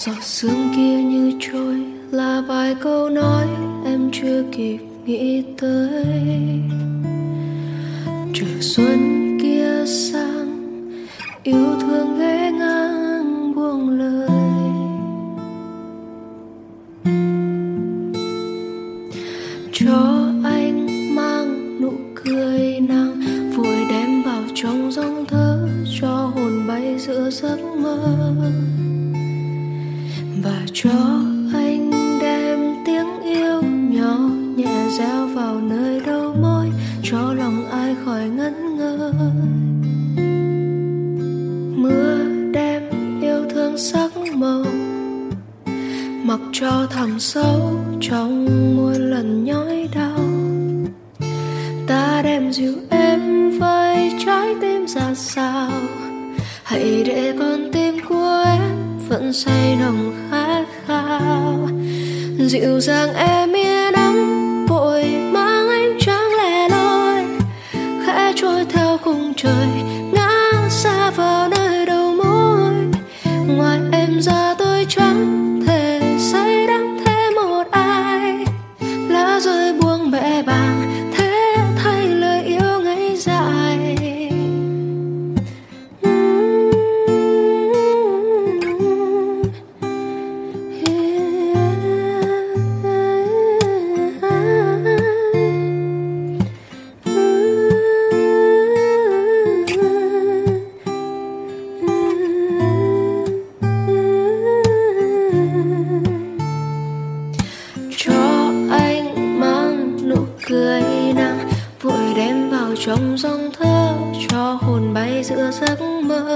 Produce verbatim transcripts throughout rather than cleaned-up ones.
Giọt sương kia như trôi là vài câu nói em chưa kịp nghĩ tới. Chờ xuân kia sang, yêu thương ghé ngang buông lời. Cho anh mang nụ cười nàng vội đem vào trong giông thơ, cho hồn bay giữa giấc mơ. Và cho anh đem tiếng yêu nhỏ nhẹ reo vào nơi đầu môi, cho lòng ai khỏi ngẩn ngơ. Mưa đem yêu thương sắc màu, mặc cho thẳm sâu trong muôn lần nhói đau. Ta đem dịu em với trái tim ra sao, hãy để con tim của em vẫn say nồng khát khao. Dịu dàng em yên ắng vội mang ánh trăng lẻ loi, khẽ trôi theo khung trời ngã xa vào nơi đầu môi. Ngoài em ra tôi chẳng thể say đắm thêm một ai, lá rơi buông bẽ bàng thế thay lời yêu ngây dại. Cười nàng vội đem vào trong giông thơ, cho hồn bay giữa giấc mơ.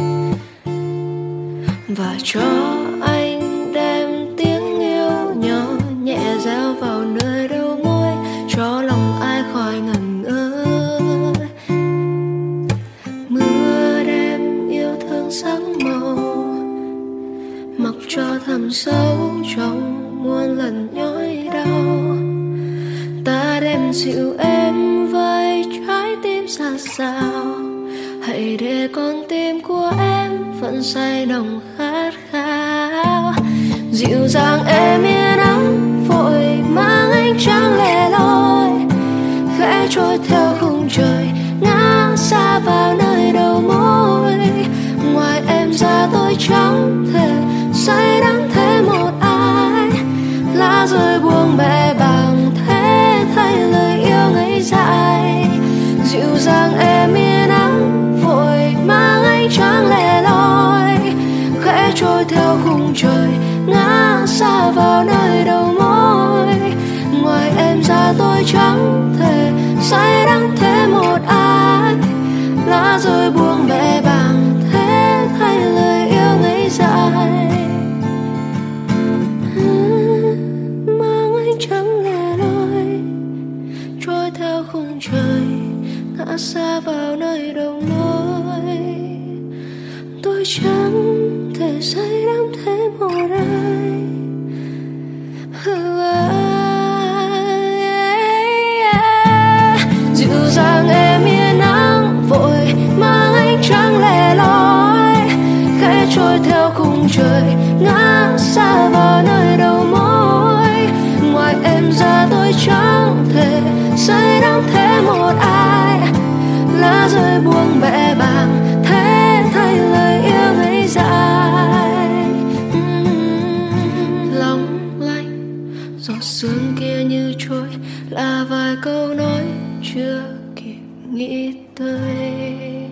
Và cho anh đem tiếng yêu nhỏ nhẹ reo vào nơi đầu môi, cho lòng ai khỏi ngẩn ngơ. Mưa đem yêu thương sắc màu, mặc cho thẳm sâu trong muôn lần nhói đau. Ta đem dịu em với trái tim xa xao, hãy để con tim của em vẫn say nồng khát khao. Dịu dàng em yên ắng vội mang ánh trăng lẻ loi, khẽ trôi theo khung trời ngã xa vào nơi đầu môi. Ngoài em ra tôi chẳng thể say đắm thêm một ai, lá rơi buông bẽ bàng thế thay lời yêu ngây dại. Dịu dàng em yên ắng vội mang ánh trăng lẻ loi, khẽ trôi theo khung trời ngã xa vào nơi đầu môi. Ngoài em ra tôi chẳng thể say đắm thêm một ai, lá rơi buông bẽ bàng thế thay lời yêu ngây dại. Mang ánh trăng lẻ loi trôi theo khung trời ngã xa vào nơi đầu môi. Tôi chẳng thể say đắm thêm một ai. Dịu dàng em yên ắng vội mang ánh trăng lẻ loi, khẽ trôi theo khung trời ngã xa vào nơi đầu môi. Ngoài em ra tôi chẳng thể say đắm thêm một ai, lá rơi buông bẽ bàng thế thay lời yêu ngây dại. Long lanh giọt sương kia như trôi là vài câu nói chưa kịp nghĩ tới.